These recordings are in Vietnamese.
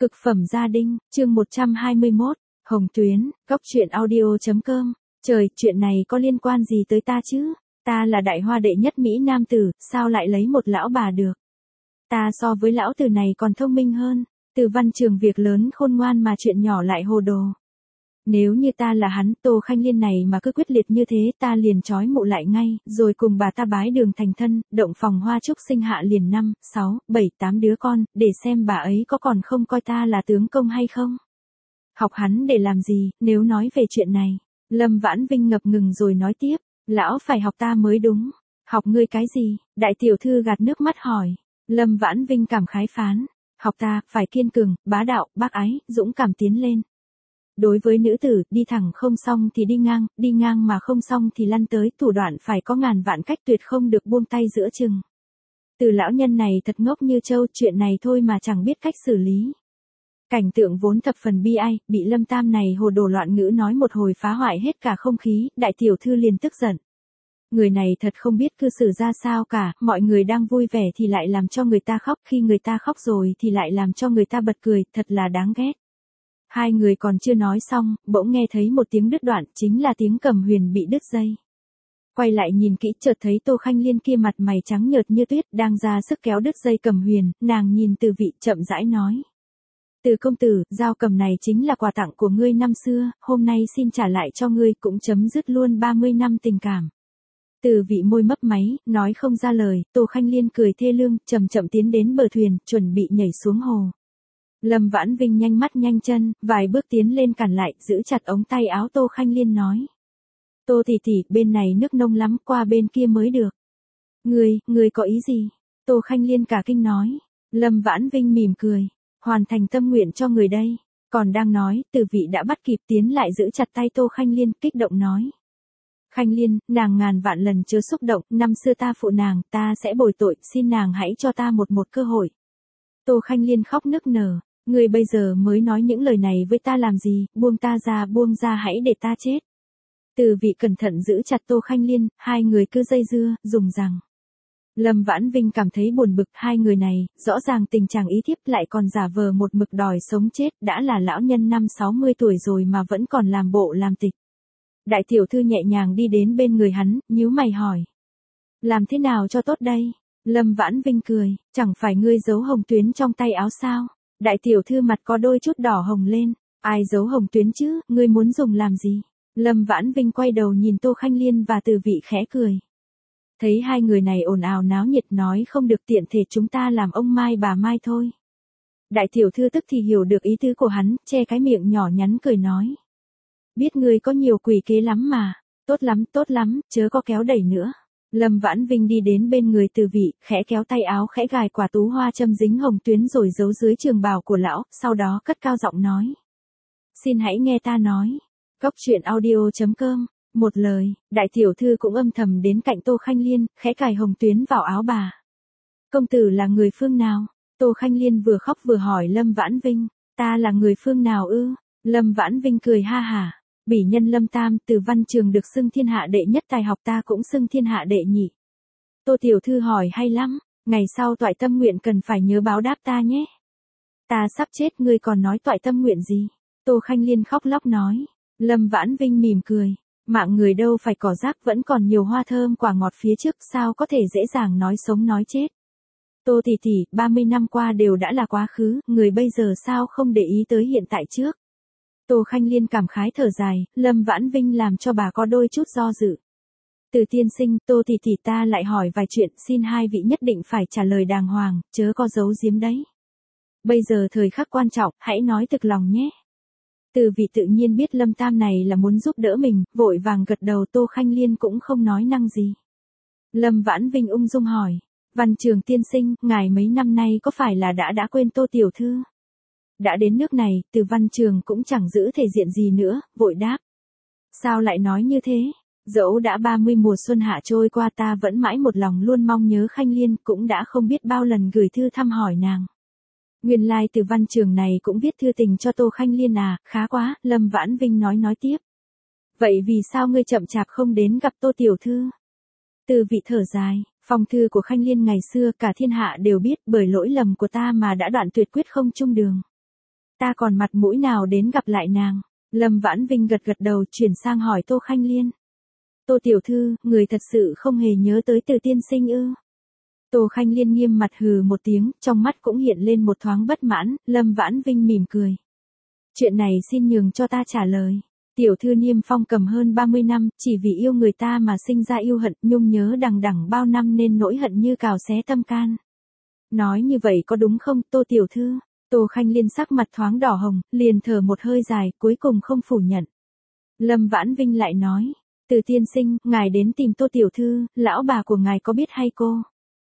Cực phẩm gia đình, chương 121, Hồng Tuyến, Góc truyện audio.com. Trời, chuyện này có liên quan gì tới ta chứ? Ta là đại hoa đệ nhất Mỹ Nam tử, sao lại lấy một lão bà được? Ta so với lão tử này còn thông minh hơn. Từ Văn Trường việc lớn khôn ngoan mà chuyện nhỏ lại hồ đồ. Nếu như ta là hắn, Tô Khanh Liên này mà cứ quyết liệt như thế, ta liền trói mụ lại ngay, rồi cùng bà ta bái đường thành thân, động phòng hoa trúc sinh hạ liền 5, 6, 7, 8 đứa con, để xem bà ấy có còn không coi ta là tướng công hay không. Học hắn để làm gì, nếu nói về chuyện này. Lâm Vãn Vinh ngập ngừng rồi nói tiếp, lão phải học ta mới đúng. Học ngươi cái gì? Đại tiểu thư gạt nước mắt hỏi. Lâm Vãn Vinh cảm khái phán, học ta, phải kiên cường, bá đạo, bác ái, dũng cảm tiến lên. Đối với nữ tử, đi thẳng không xong thì đi ngang mà không xong thì lăn tới, thủ đoạn phải có ngàn vạn cách, tuyệt không được buông tay giữa chừng. Từ lão nhân này thật ngốc như trâu, chuyện này thôi mà chẳng biết cách xử lý. Cảnh tượng vốn thập phần bi ai, bị Lâm Tam này hồ đồ loạn ngữ nói một hồi phá hoại hết cả không khí, đại tiểu thư liền tức giận. Người này thật không biết cư xử ra sao cả, mọi người đang vui vẻ thì lại làm cho người ta khóc, khi người ta khóc rồi thì lại làm cho người ta bật cười, thật là đáng ghét. Hai người còn chưa nói xong, bỗng nghe thấy một tiếng đứt đoạn, chính là tiếng Cầm Huyền bị đứt dây. Quay lại nhìn kỹ, chợt thấy Tô Khanh Liên kia mặt mày trắng nhợt như tuyết, đang ra sức kéo đứt dây Cầm Huyền, nàng nhìn Từ Vị chậm rãi nói. Từ công tử, dao cầm này chính là quà tặng của ngươi năm xưa, hôm nay xin trả lại cho ngươi, cũng chấm dứt luôn 30 năm tình cảm. Từ Vị môi mấp máy, nói không ra lời, Tô Khanh Liên cười thê lương, chậm chậm tiến đến bờ thuyền, chuẩn bị nhảy xuống hồ. Lâm Vãn Vinh nhanh mắt nhanh chân, vài bước tiến lên cản lại, giữ chặt ống tay áo Tô Khanh Liên nói. Tô tỷ tỷ, bên này nước nông lắm, qua bên kia mới được. Ngươi có ý gì? Tô Khanh Liên cả kinh nói. Lâm Vãn Vinh mỉm cười, hoàn thành tâm nguyện cho người đây. Còn đang nói, Từ Vị đã bắt kịp tiến lại giữ chặt tay Tô Khanh Liên, kích động nói. Khanh Liên, nàng ngàn vạn lần chớ xúc động, năm xưa ta phụ nàng, ta sẽ bồi tội, xin nàng hãy cho ta một cơ hội. Tô Khanh Liên khóc nức nở. Ngươi bây giờ mới nói những lời này với ta làm gì, buông ra hãy để ta chết. Từ Vị cẩn thận giữ chặt Tô Khanh Liên, hai người cứ dây dưa, dùng rằng. Lâm Vãn Vinh cảm thấy buồn bực, hai người này, rõ ràng tình trạng ý thiếp lại còn giả vờ một mực đòi sống chết, đã là lão nhân 50-60 tuổi rồi mà vẫn còn làm bộ làm tịch. Đại tiểu thư nhẹ nhàng đi đến bên người hắn, nhíu mày hỏi. Làm thế nào cho tốt đây? Lâm Vãn Vinh cười, chẳng phải ngươi giấu hồng tuyến trong tay áo sao? Đại tiểu thư mặt có đôi chút đỏ hồng lên, ai giấu hồng tuyến chứ, ngươi muốn dùng làm gì? Lâm Vãn Vinh quay đầu nhìn Tô Khanh Liên và Từ Vị khẽ cười. Thấy hai người này ồn ào náo nhiệt nói không được, tiện thể chúng ta làm ông mai bà mai thôi. Đại tiểu thư tức thì hiểu được ý tứ của hắn, che cái miệng nhỏ nhắn cười nói. Biết ngươi có nhiều quỷ kế lắm mà, tốt lắm, chớ có kéo đẩy nữa. Lâm Vãn Vinh đi đến bên người Từ Vị, khẽ kéo tay áo, khẽ gài quả tú hoa châm dính hồng tuyến rồi giấu dưới trường bào của lão, sau đó cất cao giọng nói. Xin hãy nghe ta nói. Góc truyện audio.com. Một lời, đại tiểu thư cũng âm thầm đến cạnh Tô Khanh Liên, khẽ cài hồng tuyến vào áo bà. Công tử là người phương nào? Tô Khanh Liên vừa khóc vừa hỏi Lâm Vãn Vinh. Ta là người phương nào ư? Lâm Vãn Vinh cười ha hả. Bỉ nhân Lâm Tam, Từ Văn Trường được xưng thiên hạ đệ nhất tài học, ta cũng xưng thiên hạ đệ nhị. Tô tiểu thư hỏi hay lắm, ngày sau toại tâm nguyện cần phải nhớ báo đáp ta nhé. Ta sắp chết, ngươi còn nói toại tâm nguyện gì? Tô Khanh Liên khóc lóc nói. Lâm Vãn Vinh mỉm cười. Mạng người đâu phải cỏ rác, vẫn còn nhiều hoa thơm quả ngọt phía trước, sao có thể dễ dàng nói sống nói chết. Tô tỷ tỷ, 30 năm qua đều đã là quá khứ, người bây giờ sao không để ý tới hiện tại trước. Tô Khanh Liên cảm khái thở dài, Lâm Vãn Vinh làm cho bà có đôi chút do dự. Từ tiên sinh, Tô tỷ tỷ, ta lại hỏi vài chuyện, xin hai vị nhất định phải trả lời đàng hoàng, chớ có giấu giếm đấy. Bây giờ thời khắc quan trọng, hãy nói thực lòng nhé. Từ Vị tự nhiên biết Lâm Tam này là muốn giúp đỡ mình, vội vàng gật đầu. Tô Khanh Liên cũng không nói năng gì. Lâm Vãn Vinh ung dung hỏi, Văn Trường tiên sinh, ngài mấy năm nay có phải là đã quên Tô tiểu thư? Đã đến nước này, Từ Văn Trường cũng chẳng giữ thể diện gì nữa, vội đáp. Sao lại nói như thế? Dẫu đã 30 mùa xuân hạ trôi qua, ta vẫn mãi một lòng luôn mong nhớ Khanh Liên, cũng đã không biết bao lần gửi thư thăm hỏi nàng. Nguyên lai Từ Văn Trường này cũng viết thư tình cho Tô Khanh Liên à, khá quá, Lâm Vãn Vinh nói tiếp. Vậy vì sao ngươi chậm chạp không đến gặp Tô tiểu thư? Từ Vị thở dài, phong thư của Khanh Liên ngày xưa cả thiên hạ đều biết, bởi lỗi lầm của ta mà đã đoạn tuyệt quyết không chung đường. Ta còn mặt mũi nào đến gặp lại nàng. Lâm Vãn Vinh gật gật đầu, chuyển sang hỏi Tô Khanh Liên. Tô tiểu thư, người thật sự không hề nhớ tới Từ tiên sinh ư? Tô Khanh Liên nghiêm mặt hừ một tiếng, trong mắt cũng hiện lên một thoáng bất mãn. Lâm Vãn Vinh mỉm cười. Chuyện này xin nhường cho ta trả lời. Tiểu thư Niêm Phong cầm hơn 30 năm, chỉ vì yêu người ta mà sinh ra yêu hận, nhung nhớ đằng đẵng bao năm nên nỗi hận như cào xé tâm can. Nói như vậy có đúng không, Tô tiểu thư? Tô Khanh Liên sắc mặt thoáng đỏ hồng, liền thở một hơi dài, cuối cùng không phủ nhận. Lâm Vãn Vinh lại nói, Từ tiên sinh, ngài đến tìm Tô tiểu thư, lão bà của ngài có biết hay cô?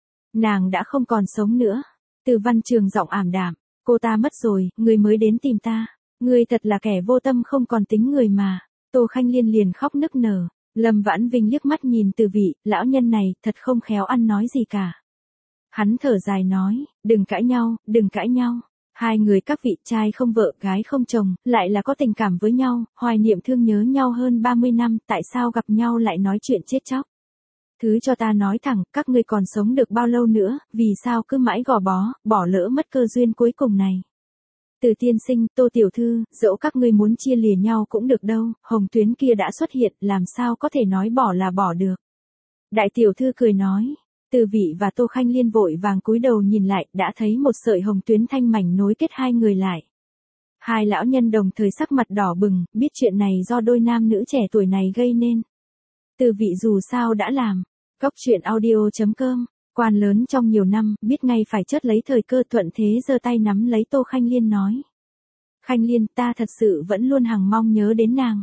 Nàng đã không còn sống nữa. Từ Văn Trường giọng ảm đạm, cô ta mất rồi, người mới đến tìm ta. Người thật là kẻ vô tâm không còn tính người mà. Tô Khanh Liên liền khóc nức nở. Lâm Vãn Vinh liếc mắt nhìn Từ Vị, lão nhân này thật không khéo ăn nói gì cả. Hắn thở dài nói, đừng cãi nhau, đừng cãi nhau. Hai người các vị trai không vợ, gái không chồng, lại là có tình cảm với nhau, hoài niệm thương nhớ nhau hơn 30 năm, tại sao gặp nhau lại nói chuyện chết chóc? Thứ cho ta nói thẳng, các ngươi còn sống được bao lâu nữa, vì sao cứ mãi gò bó, bỏ lỡ mất cơ duyên cuối cùng này? Từ tiên sinh, Tô tiểu thư, dẫu các ngươi muốn chia lìa nhau cũng được đâu, hồng tuyến kia đã xuất hiện, làm sao có thể nói bỏ là bỏ được. Đại tiểu thư cười nói. Từ Vị và Tô Khanh Liên vội vàng cúi đầu nhìn lại, đã thấy một sợi hồng tuyến thanh mảnh nối kết hai người lại. Hai lão nhân đồng thời sắc mặt đỏ bừng, biết chuyện này do đôi nam nữ trẻ tuổi này gây nên. Từ Vị dù sao đã làm. Góc truyện audio.com, quan lớn trong nhiều năm, biết ngay phải chớt lấy thời cơ, thuận thế giơ tay nắm lấy Tô Khanh Liên nói. Khanh Liên, ta thật sự vẫn luôn hằng mong nhớ đến nàng.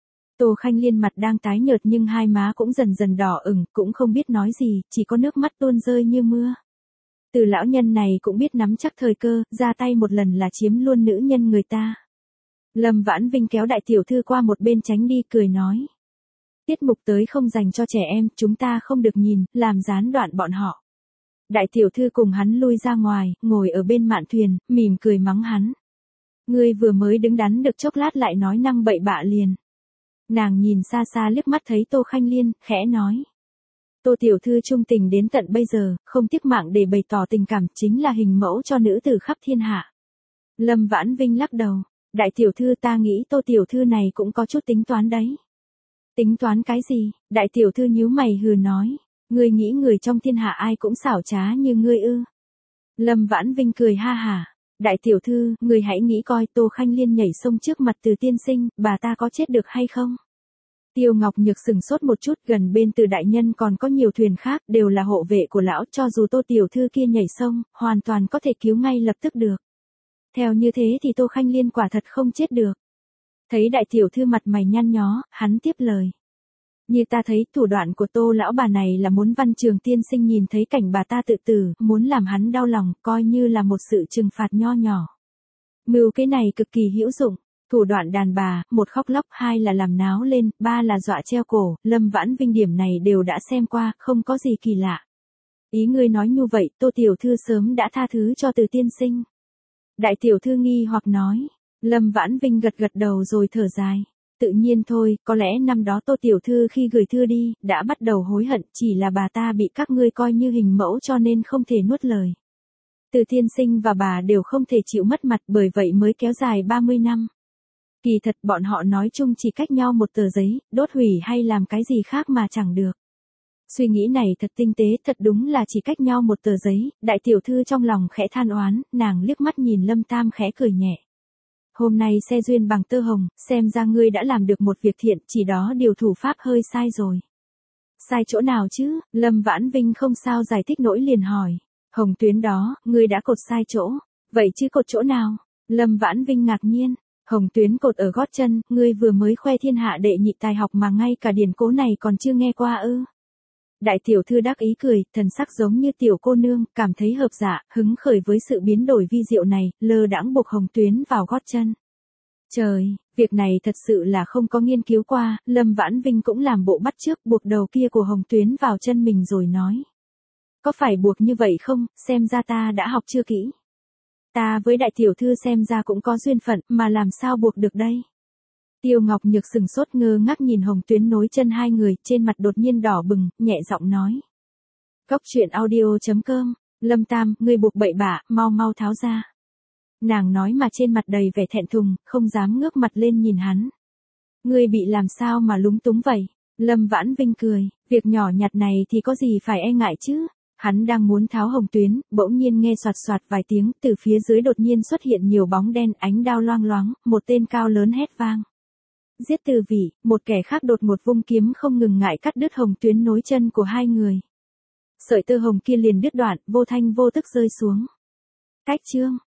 Tô Khanh Liên mặt đang tái nhợt nhưng hai má cũng dần dần đỏ ửng, cũng không biết nói gì, chỉ có nước mắt tuôn rơi như mưa. Từ lão nhân này cũng biết nắm chắc thời cơ, ra tay một lần là chiếm luôn nữ nhân người ta. Lâm Vãn Vinh kéo đại tiểu thư qua một bên tránh đi, cười nói. Tiết mục tới không dành cho trẻ em, chúng ta không được nhìn, làm gián đoạn bọn họ. Đại tiểu thư cùng hắn lui ra ngoài, ngồi ở bên mạn thuyền, mỉm cười mắng hắn. Ngươi vừa mới đứng đắn được chốc lát lại nói năng bậy bạ liền. Nàng nhìn xa xa liếc mắt thấy Tô Khanh Liên, khẽ nói. Tô tiểu thư trung tình đến tận bây giờ, không tiếc mạng để bày tỏ tình cảm, chính là hình mẫu cho nữ tử khắp thiên hạ. Lâm Vãn Vinh lắc đầu. Đại tiểu thư, ta nghĩ Tô tiểu thư này cũng có chút tính toán đấy. Tính toán cái gì? Đại tiểu thư nhíu mày hừ nói. Ngươi nghĩ người trong thiên hạ ai cũng xảo trá như ngươi ư? Lâm Vãn Vinh cười ha hả. Đại tiểu thư, người hãy nghĩ coi, Tô Khanh Liên nhảy sông trước mặt Từ tiên sinh, bà ta có chết được hay không? Tiêu Ngọc Nhược sừng sốt một chút, gần bên Từ đại nhân còn có nhiều thuyền khác, đều là hộ vệ của lão, cho dù Tô tiểu thư kia nhảy sông, hoàn toàn có thể cứu ngay lập tức được. Theo như thế thì Tô Khanh Liên quả thật không chết được. Thấy đại tiểu thư mặt mày nhăn nhó, hắn tiếp lời. Như ta thấy, thủ đoạn của Tô lão bà này là muốn Văn Trường tiên sinh nhìn thấy cảnh bà ta tự tử, muốn làm hắn đau lòng, coi như là một sự trừng phạt nho nhỏ. Mưu cái này cực kỳ hữu dụng. Thủ đoạn đàn bà, một khóc lóc, hai là làm náo lên, ba là dọa treo cổ, Lâm Vãn Vinh điểm này đều đã xem qua, không có gì kỳ lạ. Ý ngươi nói như vậy, Tô tiểu thư sớm đã tha thứ cho Từ tiên sinh. Đại tiểu thư nghi hoặc nói. Lâm Vãn Vinh gật gật đầu rồi thở dài. Tự nhiên thôi, có lẽ năm đó Tô tiểu thư khi gửi thư đi, đã bắt đầu hối hận, chỉ là bà ta bị các ngươi coi như hình mẫu cho nên không thể nuốt lời. Từ tiên sinh và bà đều không thể chịu mất mặt, bởi vậy mới kéo dài 30 năm. Kỳ thật bọn họ nói chung chỉ cách nhau một tờ giấy, đốt hủy hay làm cái gì khác mà chẳng được. Suy nghĩ này thật tinh tế, thật đúng là chỉ cách nhau một tờ giấy. Đại tiểu thư trong lòng khẽ than oán, nàng liếc mắt nhìn Lâm Tam khẽ cười nhẹ. Hôm nay xe duyên bằng tơ hồng, xem ra ngươi đã làm được một việc thiện, chỉ đó điều thủ pháp hơi sai rồi. Sai chỗ nào chứ? Lâm Vãn Vinh không sao giải thích nổi liền hỏi. Hồng tuyến đó, ngươi đã cột sai chỗ. Vậy chứ cột chỗ nào? Lâm Vãn Vinh ngạc nhiên. Hồng tuyến cột ở gót chân, ngươi vừa mới khoe thiên hạ đệ nhị tài học mà ngay cả điển cố này còn chưa nghe qua ư? Đại tiểu thư đắc ý cười, thần sắc giống như tiểu cô nương, cảm thấy hợp dạ, hứng khởi với sự biến đổi vi diệu này, lơ đãng buộc hồng tuyến vào gót chân. Trời, việc này thật sự là không có nghiên cứu qua, Lâm Vãn Vinh cũng làm bộ bắt chước buộc đầu kia của hồng tuyến vào chân mình rồi nói. Có phải buộc như vậy không, xem ra ta đã học chưa kỹ. Ta với đại tiểu thư xem ra cũng có duyên phận, mà làm sao buộc được đây? Tiêu Ngọc Nhược sừng sốt ngơ ngác nhìn hồng tuyến nối chân hai người, trên mặt đột nhiên đỏ bừng, nhẹ giọng nói. Góc truyện audio.com, Lâm Tam, ngươi buộc bậy bạ, mau mau tháo ra. Nàng nói mà trên mặt đầy vẻ thẹn thùng, không dám ngước mặt lên nhìn hắn. Ngươi bị làm sao mà lúng túng vậy? Lâm Vãn Vinh cười, việc nhỏ nhặt này thì có gì phải e ngại chứ? Hắn đang muốn tháo hồng tuyến, bỗng nhiên nghe soạt soạt vài tiếng, từ phía dưới đột nhiên xuất hiện nhiều bóng đen, ánh đao loang loáng, một tên cao lớn hét vang. Giết Từ Vĩ, một kẻ khác đột ngột vung kiếm không ngừng ngại cắt đứt hồng tuyến nối chân của hai người. Sợi tơ hồng kia liền đứt đoạn, vô thanh vô tức rơi xuống. Cách chương